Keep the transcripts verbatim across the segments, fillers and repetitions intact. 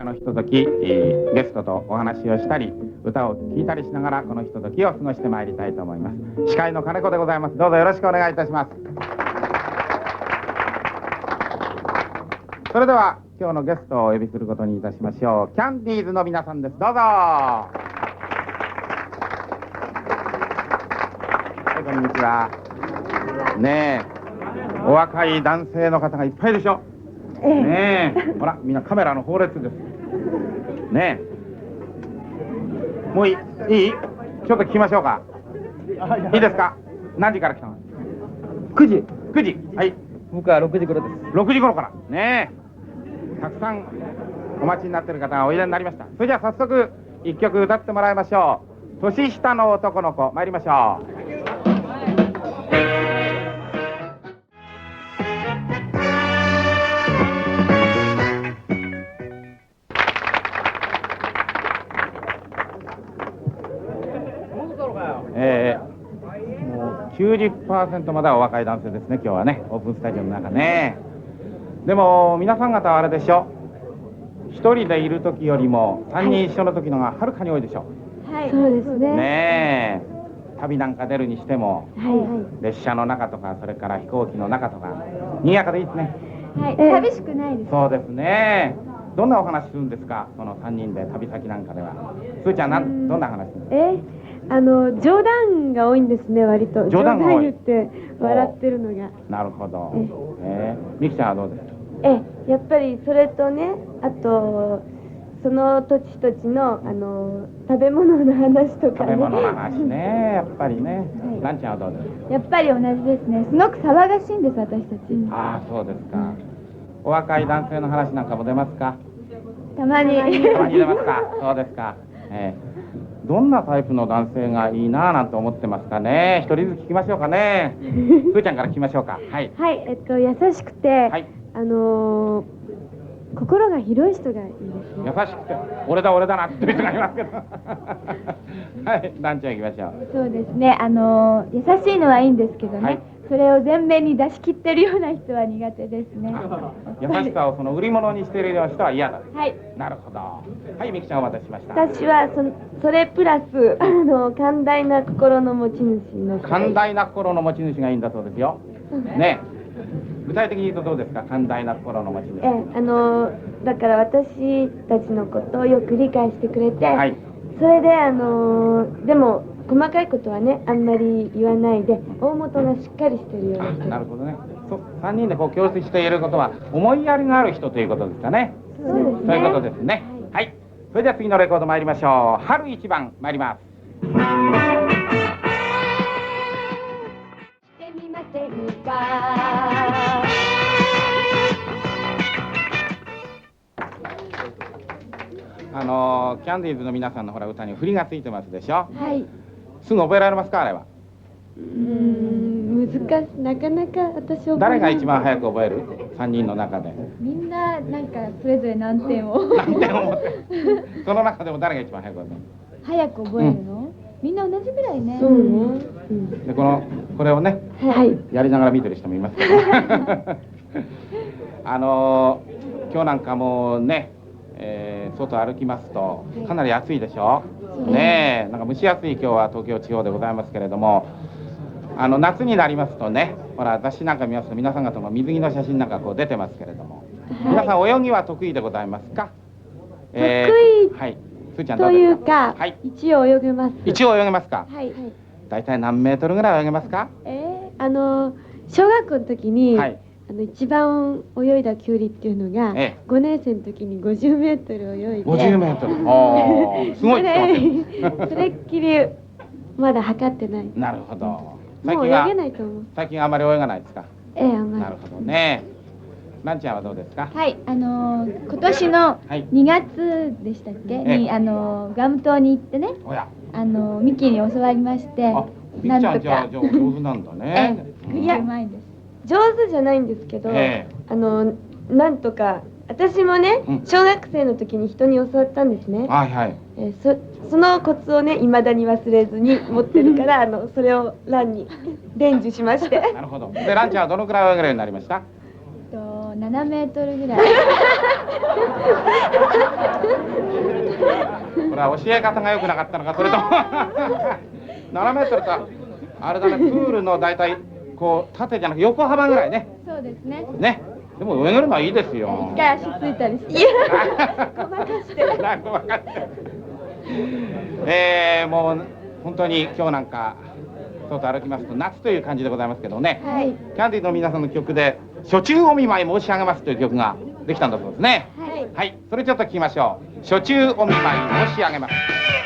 あのひととき、えーゲストとお話をしたり歌を聴いたりしながらこのひとときを過ごしてまいりたいと思います。司会の金子でございます。どうぞよろしくお願いいたします。それでは今日のゲストをお呼びすることにいたしましょう。キャンディーズの皆さんです。どうぞ。はい、こんにちは。ねえ、お若い男性の方がいっぱいでしょ。ねえ、ほらみんなカメラの放列です。ねえ、もういいいいちょっと聞きましょうか。いいですか。何時から来たの。 くじ。 くじ。はい、 僕はろくじ頃です。 ろくじ頃からねえ、たくさんお待ちになっている方がおいでになりました。それじゃあ早速一曲歌ってもらいましょう。年下の男の子、参りましょう。えー、もう きゅうじゅっパーセント まではお若い男性ですね。今日はね、オープンスタジオの中ね。でも皆さん方はあれでしょ、一人でいる時よりも三人一緒の時のがはるかに多いでしょ。 はい、そうですね。 ねえ、旅なんか出るにしても、 はいはい。 列車の中とかそれから飛行機の中とか賑やかでいいですね。 はい、寂しくないです。 そうですね。どんなお話するんですか、そのさんにんで旅先なんかでは。すーちゃん、なんどんな話するんですか。 えあの冗談が多いんですね。割と冗談が多い。 言って笑ってるのが。 なるほど。えー、みきちゃんはどうですか。 えやっぱりそれとね、あとその土地土地のあの食べ物の話とかね。 食べ物の話ね、やっぱりね。 はい、 ランちゃんはどうですか。 やっぱり同じですね。すごく騒がしいんです、私たち。 ああ、そうですか。お若い男性の話なんかも出ますか。 たまに。 たまに出ますか。そうですか。えー、どんなタイプの男性がいいなぁなんて思ってますかね。一人ずつ聞きましょうかね。すーちゃんから聞きましょうか。はい。 はい、えっと優しくて、 はい、 あのー、心が広い人がいいですね。 優しくて俺だ俺だなっていう人がいますけど。はい、ランちゃん行きましょう。 そうですね。あの優しいのはいいんですけどね。はい、それを前面に出し切ってるような人は苦手ですね。 優しさをその売り物にしているような人は嫌だ。 はい。 なるほど。はい、みきちゃんお待たせしました。 私はそそれプラスあの寛大な心の持ち主の。 寛大な心の持ち主がいいんだそうですよ。ね。具体的に言うとどうですか、寛大な心の持ち主。 えあのだから私たちのことをよく理解してくれて、はい、それであのでも細かいことはねあんまり言わないで大元がしっかりしてるような人。 なるほどね。そさんにんでこう共通して言えることは思いやりがある人ということですかね。 そうですね。 そういうことですね。はい、はい、それでは次のレコード参りましょう。春一番参ります。してみませんか。あのー、キャンディーズの皆さんのほら歌に振りがついてますでしょ。 はい。 すぐ覚えられますか、あれは。 うーん、難しい。なかなか私覚えない。 誰が一番早く覚える？さんにんの中で。 みんななんかそれぞれ何点を何点を持ってその中でも誰が一番早く覚える？ 早く覚えるの？うん、みんな同じぐらいね。 そうね。うん、 でこのこれをね、はい、やりながら見てる人もいますけどあのー、今日なんかもね、えー、外歩きますとかなり暑いでしょ。ねえ、なんか蒸し暑い今日は東京地方でございますけれども、あの夏になりますとね、ほら雑誌なんか見ますと皆さん方の水着の写真なんかこう出てますけれども、はい、皆さん泳ぎは得意でございますか？ 得意、 はい、すーちゃんというか、 はい、 一応泳げます。 一応泳げますか？ はい。 大体何メートルぐらい泳げますか？ えー、あの小学校の時に、はい、あの一番泳いだ距離っていうのが、ええ、ごねん生の時にごじゅうメートル泳いで。 ごじゅうメートル。ああ、すごい。 それそれっきりまだ測ってない。 なるほど。 もう泳げないと思う。 最近あまり泳がないですか？ ええ、あんまり。 なるほどね。ランちゃんはどうですか？ はい、あのー、今年のにがつでしたっけ、はい、にあのー、グアム島に行ってね、あのー、ミキに教わりまして、 あ、ミキちゃんじゃあ上手なんだね。 ええ、いや、うまいです。 上手じゃないんですけど、ええ、あのなんとか私もね、うん、小学生の時に人に教わったんですね。 はいはい。 えー、そそのコツをね未だに忘れずに持ってるからあのそれをランに伝授しまして。 なるほど。でランちゃんはどのくらい泳げるようになりました？ とななメートルぐらい。 は教え方が良くなかったのか、それともななメートルとあれだね、プールの大体こう縦じゃなく横幅ぐらいね。 そうですね。 ね。でも泳げるのはいいですよ。 一回足ついたりして。 ごまかしてる。 ごまかしてる。えー、もう本当に今日なんか外歩きますと夏という感じでございますけどね。 はい。 キャンディーの皆さんの曲で初中お見舞い申し上げますという曲ができたんだそうですね。 はい。 はい。それちょっと聞きましょう。初中お見舞い申し上げます。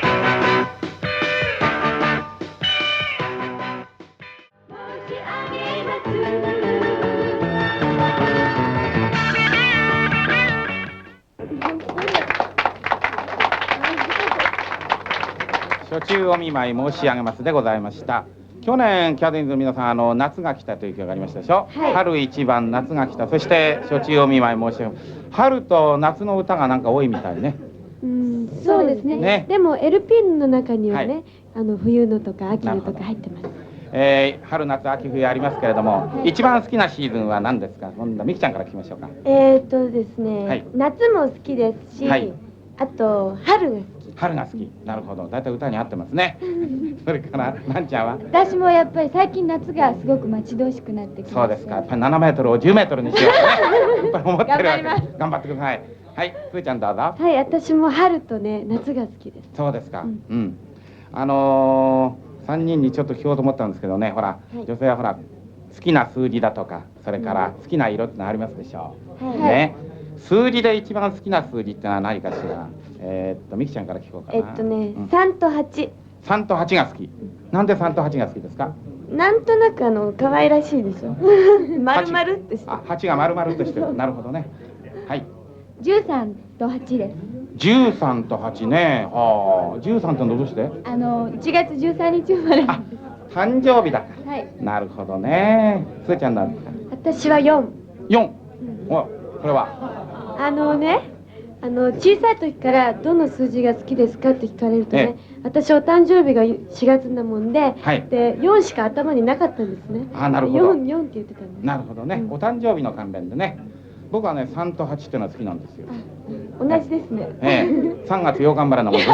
初中お見舞い申し上げますでございました。去年キャディーズの皆さんあの夏が来たという曲がありましたでしょ、はい、春一番夏が来た、そして初中お見舞い申し上げます。春と夏の歌がなんか多いみたいね。 うん、そうですね。ね、でも エルピー の中にはね、はい、あの冬のとか秋のとか入ってます。 えー、春夏秋冬ありますけれども、はい、一番好きなシーズンは何ですか。今度みきちゃんから聞きましょうか。 えーっとですね、はい、夏も好きですし、 はい、 あと春が好き。 春が好き。なるほど。だいたい歌に合ってますね。それからなんちゃんは。 私もやっぱり最近夏がすごく待ち遠しくなってきました。 そうですか。やっぱりななメートルをじゅうメートルにしようとね。やっぱり思ってるわけです。頑張ってください。はい、ふーちゃんどうぞ。 はい、私も春とね夏が好きです。 そうですか。うん。うん、あのー、さんにんにちょっと聞こうと思ったんですけどね。ほら、はい、女性はほら好きな数字だとか、それから好きな色ってのありますでしょう。はい、ね。数字で一番好きな数字ってのは何かしら。えー、っとみきちゃんから聞こうかな。 えっとね、うん、さんとはち。 さんとはちが好き。なんでさんとはちが好きですか。 なんとなくあの可愛らしいでしょ。丸々ってして。 あ、はちが丸々としてる。なるほどね。はい。 じゅうさんとはちです。 じゅうさんとはちね。はあ、じゅうさんってどうして？ あのいちがつじゅうさんにち生まれ。 あ、誕生日だから。 はい。 なるほどね。すーちゃんなんですか。 私はよん。 よん。お、これは。 あのね。あの小さい時からどの数字が好きですかって聞かれるとね、私お誕生日がしがつなもんで、はい、でよんしか頭になかったんですね。 あ、なるほど。 よん、よんって言ってたの。 なるほどね、うん、お誕生日の関連でね。僕はねさんとはちっていうのは好きなんですよ。 同じですね。 ええ、さんがつようか生まれなもんです。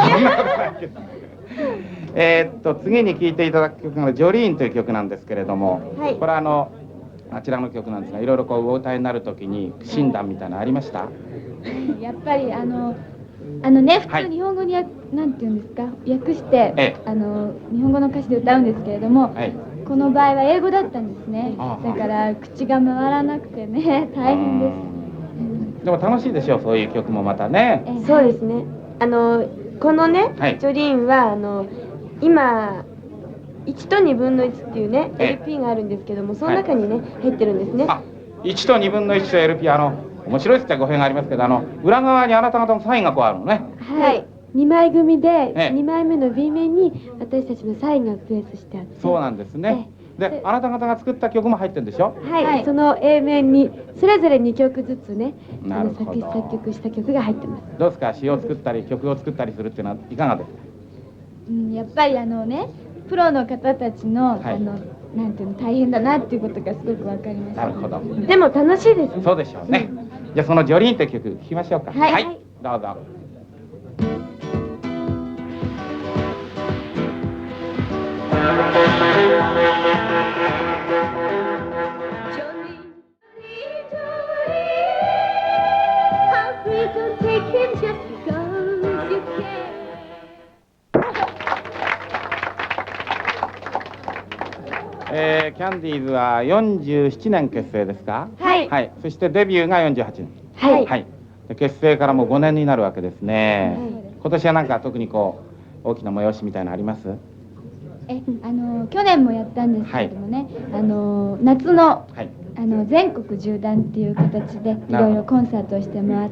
えっと次に聴いていただく曲がジョリーンという曲なんですけれども、はい、これはあのあちらの曲なんですが、いろいろこうお歌いになるときに診断みたいなのありました？ やっぱりあのあのね、普通日本語にや、はい、なんていうんですか、訳して、ええ、あの日本語の歌詞で歌うんですけれども、はい、この場合は英語だったんですね。だから口が回らなくてね、大変です。 でも楽しいでしょう、そういう曲もまたね。 えそうですね。あのこのね、はい、ジョリーンはあの今いちとにぶんのいちっていうね エルピー があるんですけども、その中にね、はい、入ってるんですね。 あ、いちとにぶんのいちと エルピー、あの面白いって語弊がありますけど、あの裏側にあなた方のサインがこうあるのね。 はい。にまい組でにまいめの B 面に私たちのサインがプレスしてあって。 そうなんですね。で、あなた方が作った曲も入ってるんでしょ。 はい。はい、その A 面にそれぞれにきょくずつね、あの作詞作曲した曲が入ってます。 どうですか、詩を作ったり曲を作ったりするっていうのはいかがですか。 うん、やっぱりあのね、プロの方たちの、はい、あのなんていうの大変だなっていうことがすごくわかります。 なるほど。 でも楽しいです。 そうでしょうね。うん、じゃあそのジョリーンという曲聴きましょうか。 はい。はい、 どうぞ。えー、キャンディーズはよんじゅうななねん結成ですか。 はい、 はい、そしてデビューがよんじゅうはちねん。 はい、 はい、で結成からもうごねんになるわけですね。はい、今年はなんか特にこう大きな催しみたいなのあります？ え、あの去年もやったんですけれどもね、はい、あの夏の、はい、あの全国縦断っていう形でいろいろコンサートをしてもらって、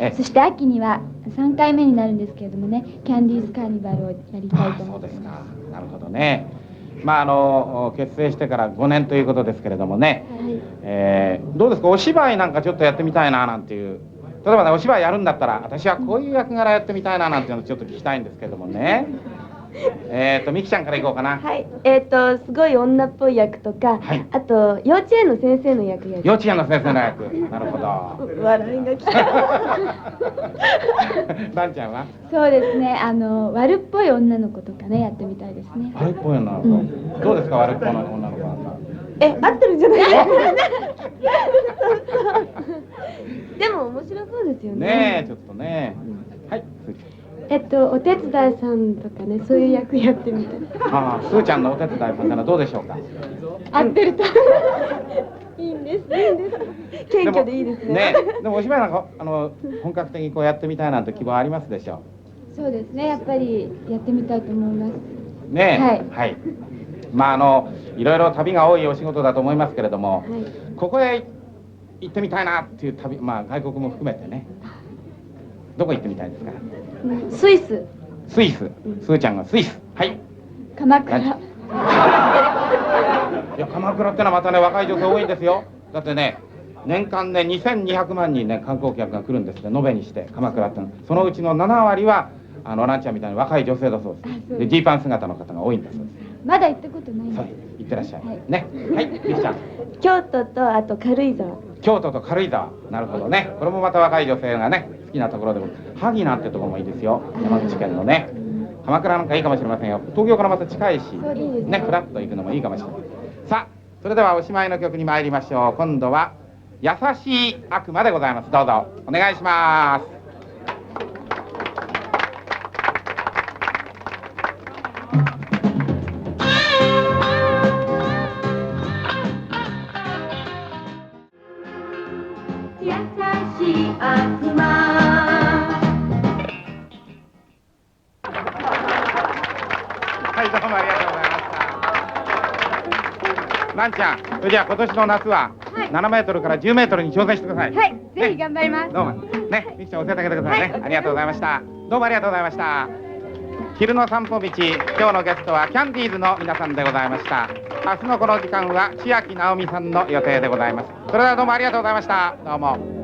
そして秋にはさんかいめになるんですけれどもね、キャンディーズカーニバルをやりたいと思ってます。そうですか。 なるほどね。まああの結成してからごねんということですけれどもね、はい、えー、どうですか、お芝居なんかちょっとやってみたいななんていう、例えばねお芝居やるんだったら私はこういう役柄やってみたいななんていうのをちょっと聞きたいんですけどもね。 えっとみきちゃんからいこうかな。 はい、えっ、とすごい女っぽい役とか、 はい、 あと幼稚園の先生の役や幼稚園の先生の役。なるほど。 笑いが来た。 ばんちゃんは？ そうですね、あの悪っぽい女の子とかねやってみたいですね。 悪っぽい女の子、うん、どうですか悪っぽい女の子は？ え、合ってるんじゃないですか。でも面白そうですよね。 ねえ、ちょっとね。うん、はい。 えっとお手伝いさんとかね、そういう役やってみたい。 ああ、すーちゃんのお手伝いさんってのはどうでしょうか。 合ってると。いいんです。いいんです。謙虚でいいですね。 ね、でもお芝居なんかあの本格的にこうやってみたいなんて希望ありますでしょう。そうですね、やっぱりやってみたいと思います。 ね、 はい。 はい。まああのいろいろ旅が多いお仕事だと思いますけれども、はい、ここへ行ってみたいなっていう旅、まあ外国も含めてね。どこ行ってみたいですか。 スイス。 スイス。すーちゃんがスイス。はい。 鎌倉。 いや鎌倉ってのはまたね若い女性多いんですよ。だってね年間ねにせんにひゃくまんにんね観光客が来るんですね、延べにして鎌倉っての。そのうちのななわりはあのランちゃんみたいに若い女性だそうです。でジーパン姿の方が多いんだそうです。 まだ行ったことないんです。 そう行ってらっしゃい。はい、ね。はい、みきちゃん。 京都とあと軽井沢。 京都と軽井沢。なるほどね。これもまた若い女性がね好きなところでも、萩なんてところもいいですよ。山口県のね。鎌倉なんかいいかもしれませんよ。東京からまた近いし、ね、フラッと行くのもいいかもしれない。さあ、それではおしまいの曲に参りましょう。今度は優しい悪魔でございます。どうぞお願いします。 優しい悪魔。 はい、どうもありがとうございました。ランちゃん、それじゃあ今年の夏はななメートルからじゅうメートルに挑戦してください。 はい、ぜひ頑張ります。 どうもね、みきちゃん教えてあげてくださいね。ありがとうございました。どうもありがとうございました。昼の散歩道、今日のゲストはキャンディーズの皆さんでございました。明日のこの時間は千秋直美さんの予定でございます。それではどうもありがとうございました。どうも。